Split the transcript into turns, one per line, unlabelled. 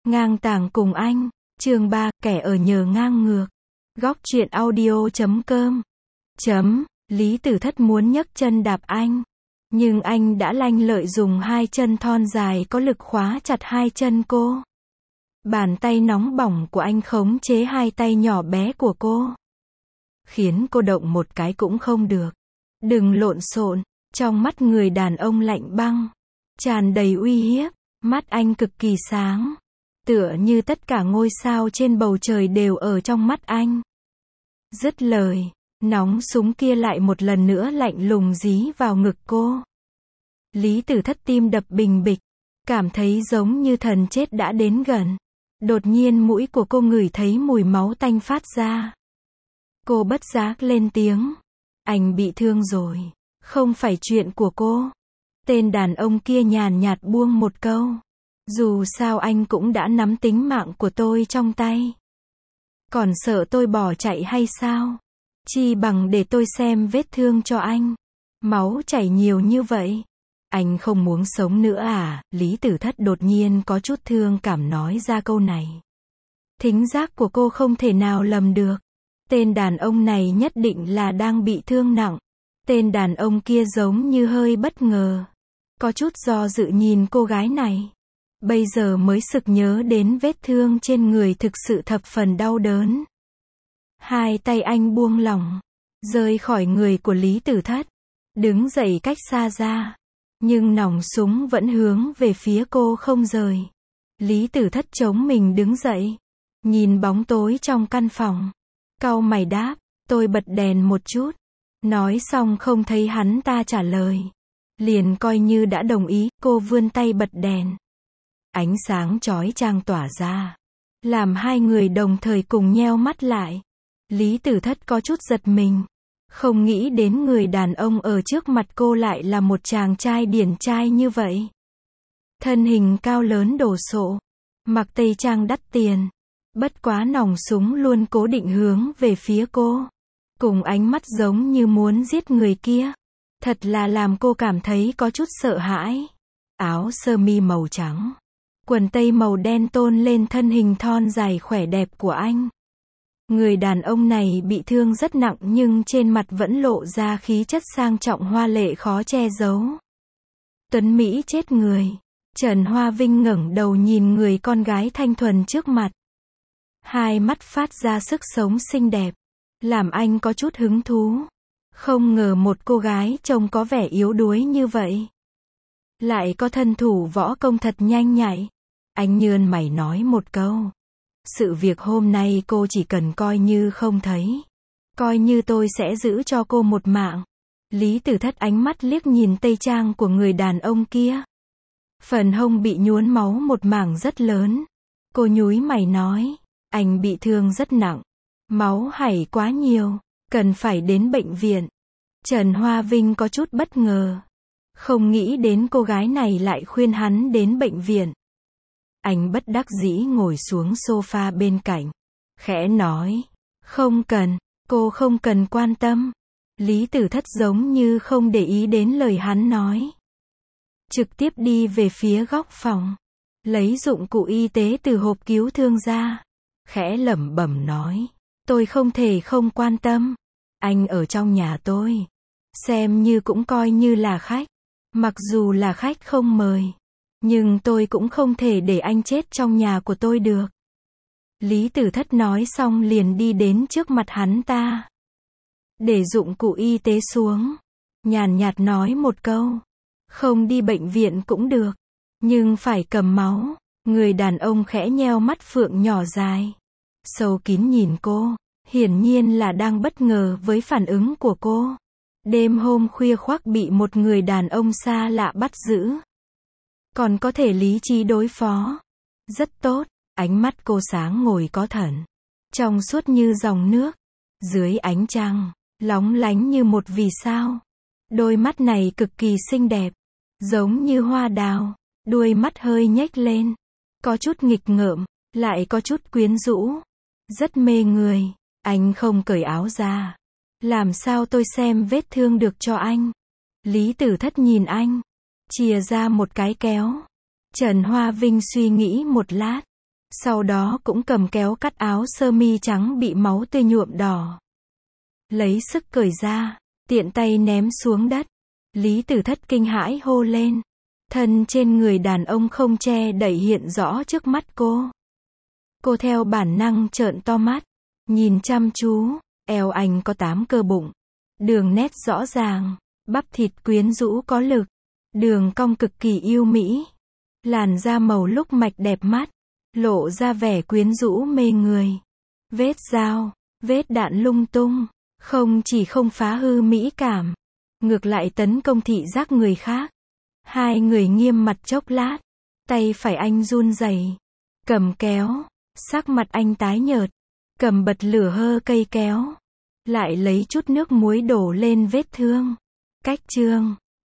Ngang tàng cùng anh. Chương 3, kẻ ở nhờ ngang ngược. Góc truyện audio.com. Lý Tử Thất muốn nhấc chân đạp anh. Nhưng anh đã lanh lợi dùng hai chân thon dài có lực khóa chặt hai chân cô. Bàn tay nóng bỏng của anh khống chế hai tay nhỏ bé của cô. Khiến cô động một cái cũng không được. Đừng lộn xộn. Trong mắt người đàn ông lạnh băng, tràn đầy uy hiếp. Mắt anh cực kỳ sáng. Tựa như tất cả ngôi sao trên bầu trời đều ở trong mắt anh. Dứt lời, nóng súng kia lại một lần nữa lạnh lùng dí vào ngực cô. Lý Tử Thất tim đập bình bịch, cảm thấy giống như thần chết đã đến gần. Đột nhiên mũi của cô ngửi thấy mùi máu tanh phát ra. Cô bất giác lên tiếng. Anh bị thương rồi. Không phải chuyện của cô. Tên đàn ông kia nhàn nhạt buông một câu. Dù sao anh cũng đã nắm tính mạng của tôi trong tay. Còn sợ tôi bỏ chạy hay sao? Chi bằng để tôi xem vết thương cho anh. Máu chảy nhiều như vậy. Anh không muốn sống nữa à? Lý Tử Thất đột nhiên có chút thương cảm nói ra câu này. Thính giác của cô không thể nào lầm được. Tên đàn ông này nhất định là đang bị thương nặng. Tên đàn ông kia giống như hơi bất ngờ. Có chút do dự nhìn cô gái này. Bây giờ mới sực nhớ đến vết thương trên người thực sự thập phần đau đớn. Hai tay anh buông lỏng, rơi khỏi người của Lý Tử Thất. Đứng dậy cách xa ra. Nhưng nòng súng vẫn hướng về phía cô không rời. Lý Tử Thất chống mình đứng dậy. Nhìn bóng tối trong căn phòng. Cau mày đáp, tôi bật đèn một chút. Nói xong không thấy hắn ta trả lời. Liền coi như đã đồng ý, cô vươn tay bật đèn. Ánh sáng chói chang tỏa ra. Làm hai người đồng thời cùng nheo mắt lại. Lý Tử Thất có chút giật mình. Không nghĩ đến người đàn ông ở trước mặt cô lại là một chàng trai điển trai như vậy. Thân hình cao lớn đồ sộ. Mặc tây trang đắt tiền. Bất quá nòng súng luôn cố định hướng về phía cô. Cùng ánh mắt giống như muốn giết người kia. Thật là làm cô cảm thấy có chút sợ hãi. Áo sơ mi màu trắng. Quần tây màu đen tôn lên thân hình thon dài khỏe đẹp của anh. Người đàn ông này bị thương rất nặng nhưng trên mặt vẫn lộ ra khí chất sang trọng hoa lệ khó che giấu. Tuấn Mỹ chết người. Trần Hoa Vinh ngẩng đầu nhìn người con gái thanh thuần trước mặt. Hai mắt phát ra sức sống xinh đẹp. Làm anh có chút hứng thú. Không ngờ một cô gái trông có vẻ yếu đuối như vậy. Lại có thân thủ võ công thật nhanh nhạy. Anh nhướng mày nói một câu. Sự việc hôm nay cô chỉ cần coi như không thấy. Coi như tôi sẽ giữ cho cô một mạng. Lý Tử Thất ánh mắt liếc nhìn tây trang của người đàn ông kia. Phần hông bị nhuốm máu một mảng rất lớn. Cô nhúi mày nói. Anh bị thương rất nặng. Máu chảy quá nhiều. Cần phải đến bệnh viện. Trần Hoa Vinh có chút bất ngờ. Không nghĩ đến cô gái này lại khuyên hắn đến bệnh viện. Anh bất đắc dĩ ngồi xuống sofa bên cạnh. Khẽ nói. Không cần, cô không cần quan tâm. Lý Tử Thất giống như không để ý đến lời hắn nói. Trực tiếp đi về phía góc phòng. Lấy dụng cụ y tế từ hộp cứu thương ra. Khẽ lẩm bẩm nói. Tôi không thể không quan tâm. Anh ở trong nhà tôi. Xem như cũng coi như là khách. Mặc dù là khách không mời. Nhưng tôi cũng không thể để anh chết trong nhà của tôi được. Lý Tử Thất nói xong liền đi đến trước mặt hắn ta. Để dụng cụ y tế xuống. Nhàn nhạt nói một câu. Không đi bệnh viện cũng được. Nhưng phải cầm máu. Người đàn ông khẽ nheo mắt phượng nhỏ dài. Sâu kín nhìn cô. Hiển nhiên là đang bất ngờ với phản ứng của cô. Đêm hôm khuya khoác bị một người đàn ông xa lạ bắt giữ. Còn có thể lý trí đối phó. Rất tốt. Ánh mắt cô sáng ngời có thần. Trong suốt như dòng nước. Dưới ánh trăng. Lóng lánh như một vì sao. Đôi mắt này cực kỳ xinh đẹp. Giống như hoa đào. Đuôi mắt hơi nhếch lên. Có chút nghịch ngợm. Lại có chút quyến rũ. Rất mê người. Anh không cởi áo ra. Làm sao tôi xem vết thương được cho anh? Lý Tử Thất nhìn anh. Chìa ra một cái kéo. Trần Hoa Vinh suy nghĩ một lát. Sau đó cũng cầm kéo cắt áo sơ mi trắng bị máu tươi nhuộm đỏ. Lấy sức cởi ra, tiện tay ném xuống đất. Lý Tử Thất kinh hãi hô lên. Thân trên người đàn ông không che đậy hiện rõ trước mắt cô. Cô theo bản năng trợn to mắt, nhìn chăm chú, eo anh có 8 cơ bụng. Đường nét rõ ràng, bắp thịt quyến rũ có lực, đường cong cực kỳ yêu mỹ. Làn da màu lúc mạch đẹp mắt, lộ ra vẻ quyến rũ mê người. Vết dao, vết đạn lung tung, không chỉ không phá hư mỹ cảm, ngược lại tấn công thị giác người khác. Hai người nghiêm mặt chốc lát, tay phải anh run rẩy, cầm kéo, sắc mặt anh tái nhợt, cầm bật lửa hơ cây kéo, lại lấy chút nước muối đổ lên vết thương. Cách chương